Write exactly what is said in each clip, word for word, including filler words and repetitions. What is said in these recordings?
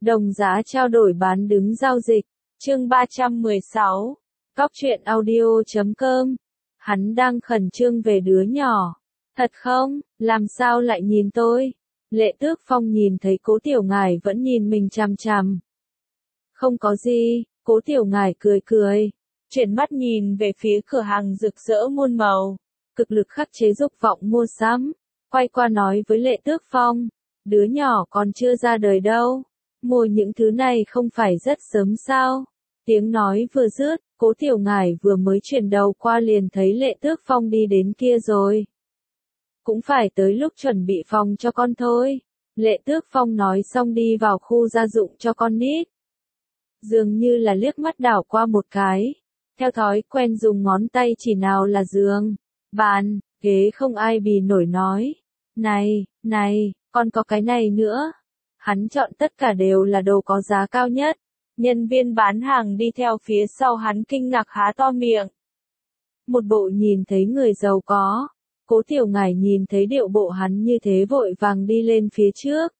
Đồng giá trao đổi bán đứng giao dịch. Chương ba trăm mười sáu. Cóc truyện audio chấm com. Hắn đang khẩn trương về đứa nhỏ. Thật không? Làm sao lại nhìn tôi? Lệ Tước Phong nhìn thấy Cố Tiểu Ngải vẫn nhìn mình chằm chằm. Không có gì, Cố Tiểu Ngải cười cười. Chuyển mắt nhìn về phía cửa hàng rực rỡ muôn màu. Cực lực khắc chế dục vọng mua sắm. Quay qua nói với Lệ Tước Phong. Đứa nhỏ còn chưa ra đời đâu. Mua những thứ này không phải rất sớm sao? Tiếng nói vừa dứt, Cố Tiểu Ngải vừa mới chuyển đầu qua liền thấy Lệ Tước Phong đi đến kia rồi. Cũng phải tới lúc chuẩn bị phòng cho con thôi. Lệ Tước Phong nói xong đi vào khu gia dụng cho con nít. Dường như là liếc mắt đảo qua một cái. Theo thói quen dùng ngón tay chỉ nào là giường, bàn, ghế không ai bì nổi nói. Này, này, còn có cái này nữa. Hắn chọn tất cả đều là đồ có giá cao nhất. Nhân viên bán hàng đi theo phía sau hắn kinh ngạc há to miệng. Một bộ nhìn thấy người giàu có. Cố Tiểu Ngải nhìn thấy điệu bộ hắn như thế vội vàng đi lên phía trước.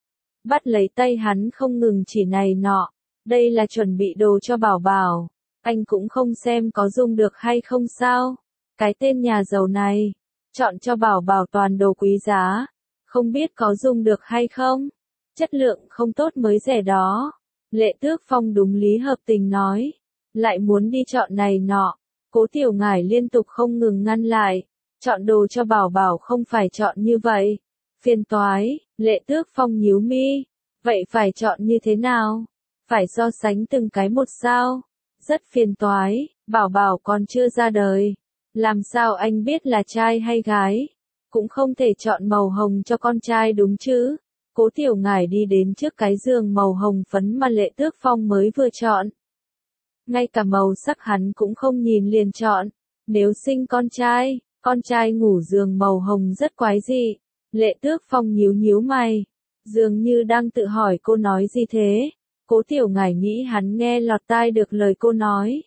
Bắt lấy tay hắn không ngừng chỉ này nọ. Đây là chuẩn bị đồ cho Bảo Bảo. Anh cũng không xem có dùng được hay không sao. Cái tên nhà giàu này. Chọn cho Bảo Bảo toàn đồ quý giá. Không biết có dùng được hay không. Chất lượng không tốt mới rẻ đó. Lệ Tước Phong đúng lý hợp tình nói. Lại muốn đi chọn này nọ. Cố Tiểu Ngải liên tục không ngừng ngăn lại. Chọn đồ cho Bảo Bảo không phải chọn như vậy. Phiền toái, Lệ Tước Phong nhíu mi. Vậy phải chọn như thế nào? Phải so sánh từng cái một sao? Rất phiền toái, Bảo Bảo còn chưa ra đời. Làm sao anh biết là trai hay gái? Cũng không thể chọn màu hồng cho con trai đúng chứ? Cố Tiểu Ngải đi đến trước cái giường màu hồng phấn mà Lệ Tước Phong mới vừa chọn. Ngay cả màu sắc hắn cũng không nhìn liền chọn. Nếu sinh con trai, con trai ngủ giường màu hồng rất quái dị. Lệ Tước Phong nhíu nhíu mày. Dường như đang tự hỏi cô nói gì thế. Cố Tiểu Ngải nghĩ hắn nghe lọt tai được lời cô nói.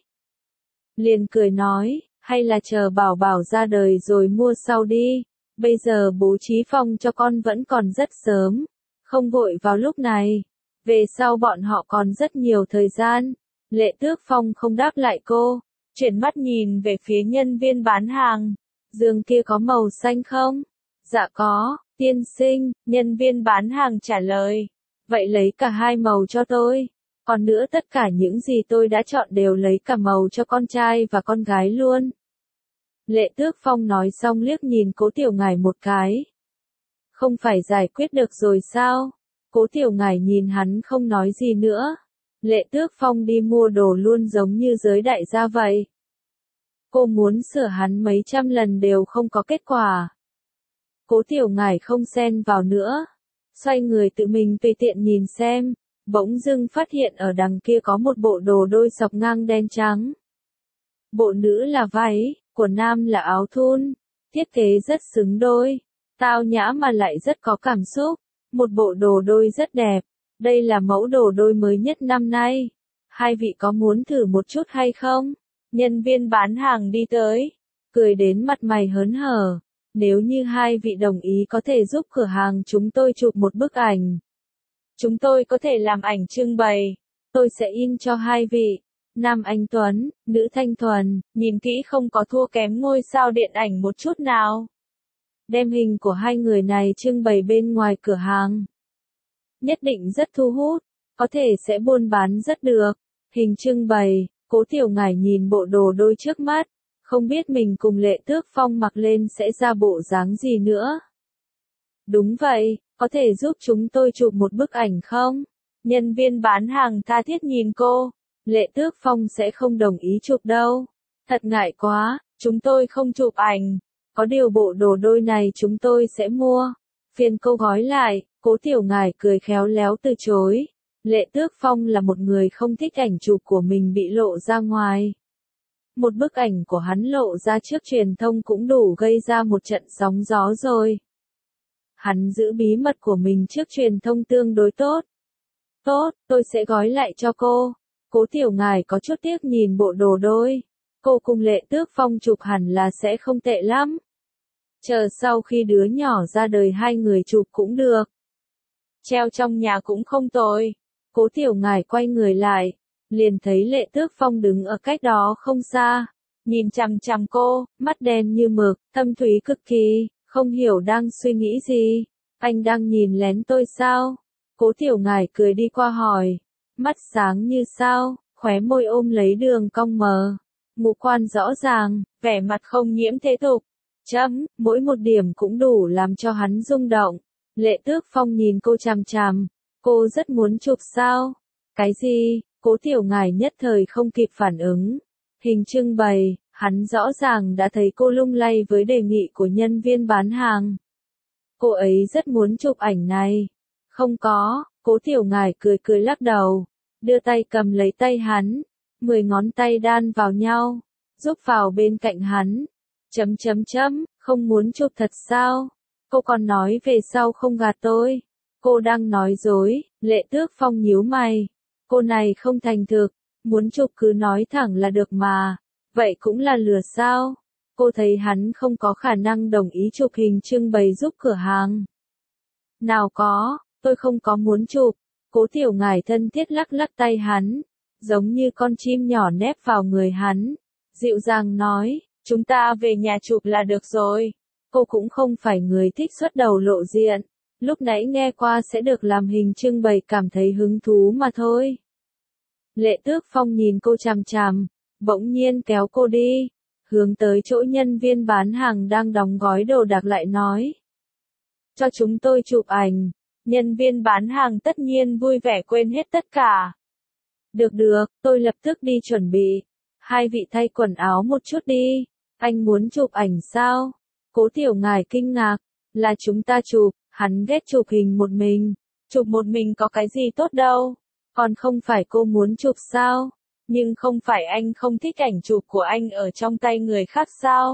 Liền cười nói, hay là chờ Bảo Bảo ra đời rồi mua sau đi. Bây giờ bố trí phòng cho con vẫn còn rất sớm. Không vội vào lúc này. Về sau bọn họ còn rất nhiều thời gian. Lệ Tước Phong không đáp lại cô. Chuyển mắt nhìn về phía nhân viên bán hàng. Giường kia có màu xanh không? Dạ có, tiên sinh, nhân viên bán hàng trả lời. Vậy lấy cả hai màu cho tôi. Còn nữa tất cả những gì tôi đã chọn đều lấy cả màu cho con trai và con gái luôn. Lệ Tước Phong nói xong liếc nhìn Cố Tiểu Ngải một cái. Không phải giải quyết được rồi sao? Cố Tiểu Ngải nhìn hắn không nói gì nữa. Lệ Tước Phong đi mua đồ luôn giống như giới đại gia vậy. Cô muốn sửa hắn mấy trăm lần đều không có kết quả. Cố Tiểu Ngải không xen vào nữa. Xoay người tự mình tùy tiện nhìn xem. Bỗng dưng phát hiện ở đằng kia có một bộ đồ đôi sọc ngang đen trắng. Bộ nữ là váy, của nam là áo thun. Thiết kế rất xứng đôi. Tao nhã mà lại rất có cảm xúc. Một bộ đồ đôi rất đẹp. Đây là mẫu đồ đôi mới nhất năm nay. Hai vị có muốn thử một chút hay không? Nhân viên bán hàng đi tới. Cười đến mặt mày hớn hở. Nếu như hai vị đồng ý có thể giúp cửa hàng chúng tôi chụp một bức ảnh. Chúng tôi có thể làm ảnh trưng bày. Tôi sẽ in cho hai vị. Nam anh tuấn, nữ thanh thuần, nhìn kỹ không có thua kém ngôi sao điện ảnh một chút nào. Đem hình của hai người này trưng bày bên ngoài cửa hàng. Nhất định rất thu hút, có thể sẽ buôn bán rất được. Hình trưng bày, Cố Tiểu Ngải nhìn bộ đồ đôi trước mắt, không biết mình cùng Lệ Tước Phong mặc lên sẽ ra bộ dáng gì nữa. Đúng vậy, có thể giúp chúng tôi chụp một bức ảnh không? Nhân viên bán hàng tha thiết nhìn cô. Lệ Tước Phong sẽ không đồng ý chụp đâu. Thật ngại quá, chúng tôi không chụp ảnh. Có điều bộ đồ đôi này chúng tôi sẽ mua. Phiền cô gói lại. Cố Tiểu Ngải cười khéo léo từ chối. Lệ Tước Phong là một người không thích ảnh chụp của mình bị lộ ra ngoài. Một bức ảnh của hắn lộ ra trước truyền thông cũng đủ gây ra một trận sóng gió rồi. Hắn giữ bí mật của mình trước truyền thông tương đối tốt. Tốt, tôi sẽ gói lại cho cô. Cố Tiểu Ngải có chút tiếc nhìn bộ đồ đôi. Cô cùng Lệ Tước Phong chụp hẳn là sẽ không tệ lắm. Chờ sau khi đứa nhỏ ra đời hai người chụp cũng được. Treo trong nhà cũng không tồi. Cố Tiểu Ngải quay người lại, liền thấy Lệ Tước Phong đứng ở cách đó không xa, nhìn chằm chằm cô, mắt đen như mực, thâm thúy cực kỳ, không hiểu đang suy nghĩ gì. Anh đang nhìn lén tôi sao? Cố Tiểu Ngải cười đi qua hỏi, mắt sáng như sao, khóe môi ôm lấy đường cong mờ. Ngũ quan rõ ràng, vẻ mặt không nhiễm thế tục. Chấm, mỗi một điểm cũng đủ làm cho hắn rung động. Lệ Tước Phong nhìn cô chằm chằm, cô rất muốn chụp sao? Cái gì? Cố Tiểu Ngải nhất thời không kịp phản ứng. Hình trưng bày, hắn rõ ràng đã thấy cô lung lay với đề nghị của nhân viên bán hàng. Cô ấy rất muốn chụp ảnh này. Không có, Cố Tiểu Ngải cười cười lắc đầu, đưa tay cầm lấy tay hắn, mười ngón tay đan vào nhau, giúp vào bên cạnh hắn. Chấm chấm chấm, không muốn chụp thật sao? Cô còn nói về sau không gạt tôi. Cô đang nói dối. Lệ Tước Phong nhíu mày. Cô này không thành thực, muốn chụp cứ nói thẳng là được mà. Vậy cũng là lừa sao? Cô thấy hắn không có khả năng đồng ý chụp hình trưng bày giúp cửa hàng. Nào có, tôi không có muốn chụp. Cố Tiểu Ngải thân thiết lắc lắc tay hắn, giống như con chim nhỏ nép vào người hắn. Dịu dàng nói, chúng ta về nhà chụp là được rồi. Cô cũng không phải người thích xuất đầu lộ diện. Lúc nãy nghe qua sẽ được làm hình trưng bày cảm thấy hứng thú mà thôi. Lệ Tước Phong nhìn cô chằm chằm, bỗng nhiên kéo cô đi, hướng tới chỗ nhân viên bán hàng đang đóng gói đồ đạc lại nói. Cho chúng tôi chụp ảnh. Nhân viên bán hàng tất nhiên vui vẻ quên hết tất cả. Được được, tôi lập tức đi chuẩn bị. Hai vị thay quần áo một chút đi. Anh muốn chụp ảnh sao? Cố Tiểu Ngải kinh ngạc. Là chúng ta chụp, hắn ghét chụp hình một mình. Chụp một mình có cái gì tốt đâu. Còn không phải cô muốn chụp sao? Nhưng không phải anh không thích ảnh chụp của anh ở trong tay người khác sao?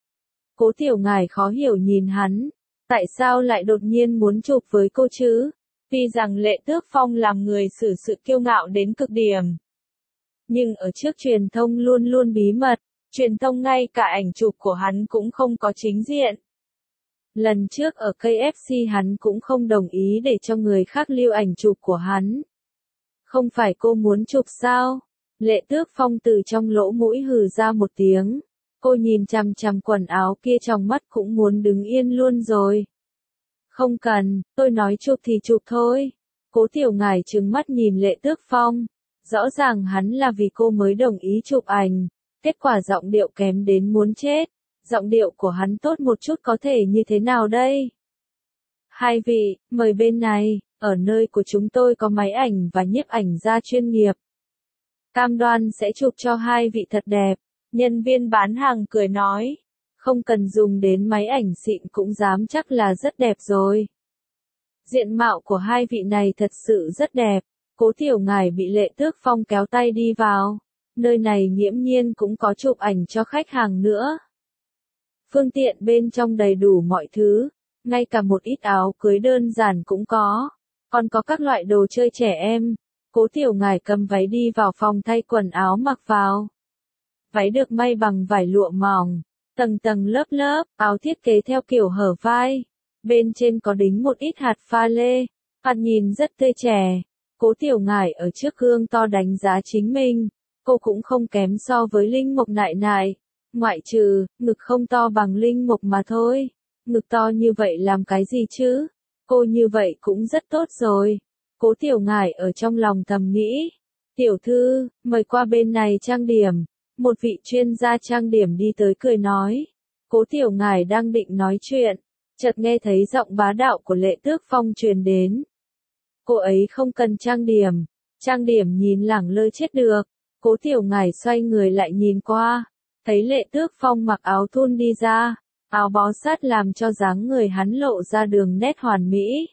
Cố Tiểu Ngải khó hiểu nhìn hắn. Tại sao lại đột nhiên muốn chụp với cô chứ? Tuy rằng Lệ Tước Phong làm người xử sự kiêu ngạo đến cực điểm. Nhưng ở trước truyền thông luôn luôn bí mật, truyền thông ngay cả ảnh chụp của hắn cũng không có chính diện. Lần trước ở ca ép xê hắn cũng không đồng ý để cho người khác lưu ảnh chụp của hắn. Không phải cô muốn chụp sao? Lệ Tước Phong từ trong lỗ mũi hừ ra một tiếng. Cô nhìn chằm chằm quần áo kia trong mắt cũng muốn đứng yên luôn rồi. Không cần, tôi nói chụp thì chụp thôi. Cố Tiểu Ngải trừng mắt nhìn Lệ Tước Phong. Rõ ràng hắn là vì cô mới đồng ý chụp ảnh. Kết quả giọng điệu kém đến muốn chết. Giọng điệu của hắn tốt một chút có thể như thế nào đây? Hai vị, mời bên này, ở nơi của chúng tôi có máy ảnh và nhiếp ảnh gia chuyên nghiệp. Cam đoan sẽ chụp cho hai vị thật đẹp. Nhân viên bán hàng cười nói, không cần dùng đến máy ảnh xịn cũng dám chắc là rất đẹp rồi. Diện mạo của hai vị này thật sự rất đẹp. Cố Tiểu Ngải bị Lệ Tước Phong kéo tay đi vào. Nơi này nghiễm nhiên cũng có chụp ảnh cho khách hàng nữa. Phương tiện bên trong đầy đủ mọi thứ, ngay cả một ít áo cưới đơn giản cũng có. Còn có các loại đồ chơi trẻ em. Cố Tiểu Ngải cầm váy đi vào phòng thay quần áo mặc vào. Váy được may bằng vải lụa mỏng, tầng tầng lớp lớp, áo thiết kế theo kiểu hở vai. Bên trên có đính một ít hạt pha lê, hạt nhìn rất tươi trẻ. Cố Tiểu Ngải ở trước gương to đánh giá chính mình, cô cũng không kém so với Linh Mộc Nại Nại. Ngoại trừ, ngực không to bằng Linh Mộc mà thôi. Ngực to như vậy làm cái gì chứ? Cô như vậy cũng rất tốt rồi. Cố Tiểu Ngải ở trong lòng thầm nghĩ. Tiểu thư, mời qua bên này trang điểm. Một vị chuyên gia trang điểm đi tới cười nói. Cố Tiểu Ngải đang định nói chuyện, chợt nghe thấy giọng bá đạo của Lệ Tước Phong truyền đến. Cô ấy không cần trang điểm. Trang điểm nhìn lẳng lơ chết được. Cố Tiểu Ngải xoay người lại nhìn qua. Thấy Lệ Tước Phong mặc áo thun đi ra. Áo bó sát làm cho dáng người hắn lộ ra đường nét hoàn mỹ.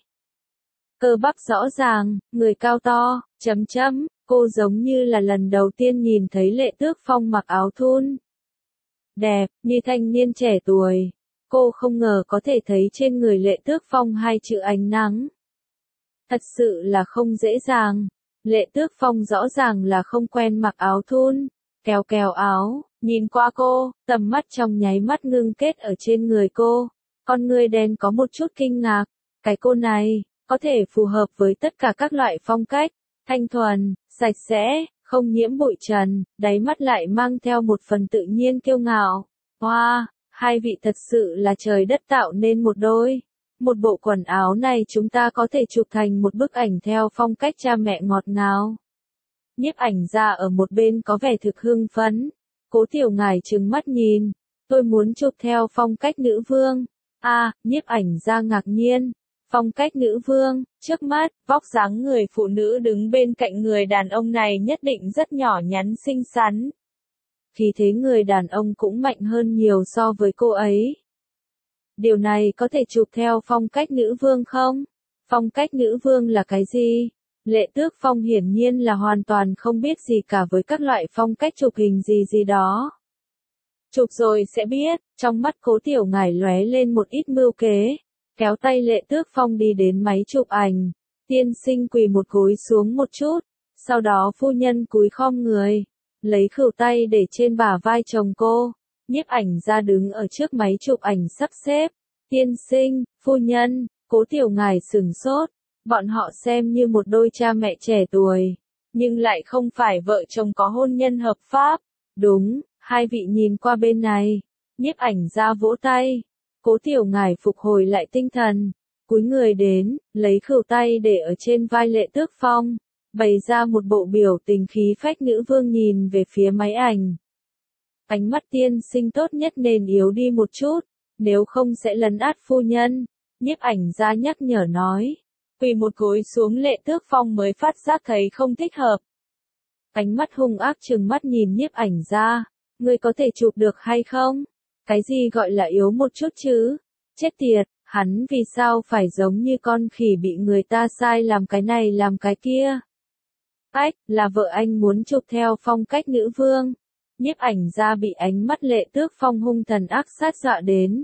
Cơ bắp rõ ràng, người cao to, chấm chấm. Cô giống như là lần đầu tiên nhìn thấy Lệ Tước Phong mặc áo thun. Đẹp, như thanh niên trẻ tuổi. Cô không ngờ có thể thấy trên người Lệ Tước Phong hai chữ ánh nắng. Thật sự là không dễ dàng. Lệ Tước Phong rõ ràng là không quen mặc áo thun. Kéo kéo áo, nhìn qua cô, tầm mắt trong nháy mắt ngưng kết ở trên người cô. Con người đen có một chút kinh ngạc. Cái cô này, có thể phù hợp với tất cả các loại phong cách. thanh thuần, sạch sẽ, không nhiễm bụi trần, đáy mắt lại mang theo một phần tự nhiên kiêu ngạo. Hoa, wow, hai vị thật sự là trời đất tạo nên một đôi. Một bộ quần áo này chúng ta có thể chụp thành một bức ảnh theo phong cách cha mẹ ngọt ngào. Nhiếp ảnh gia ở một bên có vẻ thực hưng phấn. Cố Tiểu Ngải trừng mắt nhìn. Tôi muốn chụp theo phong cách nữ vương. A, à, nhiếp ảnh gia ngạc nhiên. Phong cách nữ vương, trước mắt, vóc dáng người phụ nữ đứng bên cạnh người đàn ông này nhất định rất nhỏ nhắn xinh xắn. Khí thế người đàn ông cũng mạnh hơn nhiều so với cô ấy. Điều này có thể chụp theo phong cách nữ vương không? Phong cách nữ vương là cái gì? Lệ Tước Phong hiển nhiên là hoàn toàn không biết gì cả với các loại phong cách chụp hình gì gì đó. Chụp rồi sẽ biết, trong mắt Cố Tiểu Ngải lóe lên một ít mưu kế. Kéo tay Lệ Tước Phong đi đến máy chụp ảnh. Tiên sinh quỳ một gối xuống một chút. Sau đó phu nhân cúi khom người. Lấy khửu tay để trên bả vai chồng cô. Nhiếp ảnh gia đứng ở trước máy chụp ảnh sắp xếp. Tiên sinh, phu nhân, Cố Tiểu Ngải sửng sốt. Bọn họ xem như một đôi cha mẹ trẻ tuổi. Nhưng lại không phải vợ chồng có hôn nhân hợp pháp. Đúng, hai vị nhìn qua bên này. Nhiếp ảnh gia vỗ tay. Cố Tiểu Ngải phục hồi lại tinh thần. Cúi người đến, lấy khửu tay để ở trên vai Lệ Tước Phong. Bày ra một bộ biểu tình khí phách nữ vương nhìn về phía máy ảnh. Ánh mắt tiên sinh tốt nhất nên yếu đi một chút, nếu không sẽ lấn át phu nhân. Nhiếp ảnh gia nhắc nhở nói. Quỳ một gối xuống Lệ Tước Phong mới phát giác thấy không thích hợp. Ánh mắt hung ác trừng mắt nhìn nhiếp ảnh gia. Ngươi có thể chụp được hay không? Cái gì gọi là yếu một chút chứ? Chết tiệt, hắn vì sao phải giống như con khỉ bị người ta sai làm cái này làm cái kia? Ách, là vợ anh muốn chụp theo phong cách nữ vương. Nhiếp ảnh gia bị ánh mắt Lệ Tước Phong hung thần ác sát dọa đến.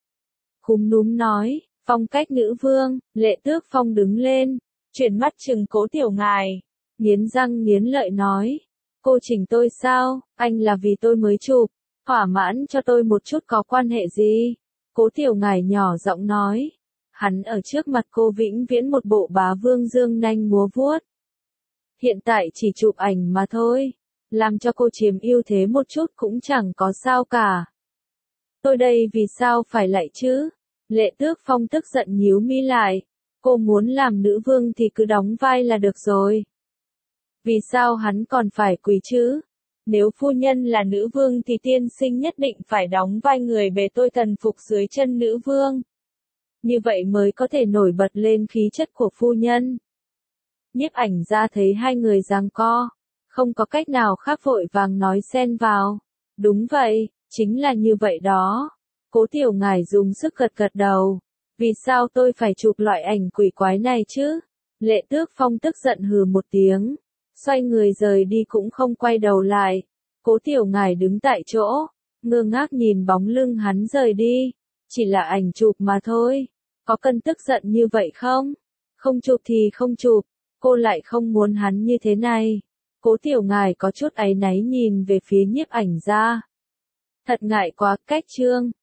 Khúm núm nói, phong cách nữ vương, Lệ Tước Phong đứng lên, chuyển mắt trừng Cố Tiểu Ngải, nghiến răng nghiến lợi nói, cô chỉnh tôi sao, anh là vì tôi mới chụp, thỏa mãn cho tôi một chút có quan hệ gì? Cố Tiểu Ngải nhỏ giọng nói, hắn ở trước mặt cô vĩnh viễn một bộ bá vương dương nanh múa vuốt. Hiện tại chỉ chụp ảnh mà thôi, làm cho cô chiếm ưu thế một chút cũng chẳng có sao cả. Tôi đây vì sao phải lại chứ? Lệ Tước Phong tức giận nhíu mi lại. Cô muốn làm nữ vương thì cứ đóng vai là được rồi. Vì sao hắn còn phải quỳ chứ? Nếu phu nhân là nữ vương thì tiên sinh nhất định phải đóng vai người bề tôi thần phục dưới chân nữ vương. Như vậy mới có thể nổi bật lên khí chất của phu nhân. Nhiếp ảnh gia thấy hai người giằng co, không có cách nào khác vội vàng nói xen vào. Đúng vậy, chính là như vậy đó. Cố Tiểu Ngải dùng sức gật gật đầu. Vì sao tôi phải chụp loại ảnh quỷ quái này chứ? Lệ Tước Phong tức giận hừ một tiếng. Xoay người rời đi cũng không quay đầu lại. Cố Tiểu Ngải đứng tại chỗ, ngơ ngác nhìn bóng lưng hắn rời đi. Chỉ là ảnh chụp mà thôi. Có cần tức giận như vậy không? Không chụp thì không chụp. Cô lại không muốn hắn như thế này. Cố Tiểu Ngải có chút áy náy nhìn về phía nhiếp ảnh gia. Thật ngại quá, cách chương.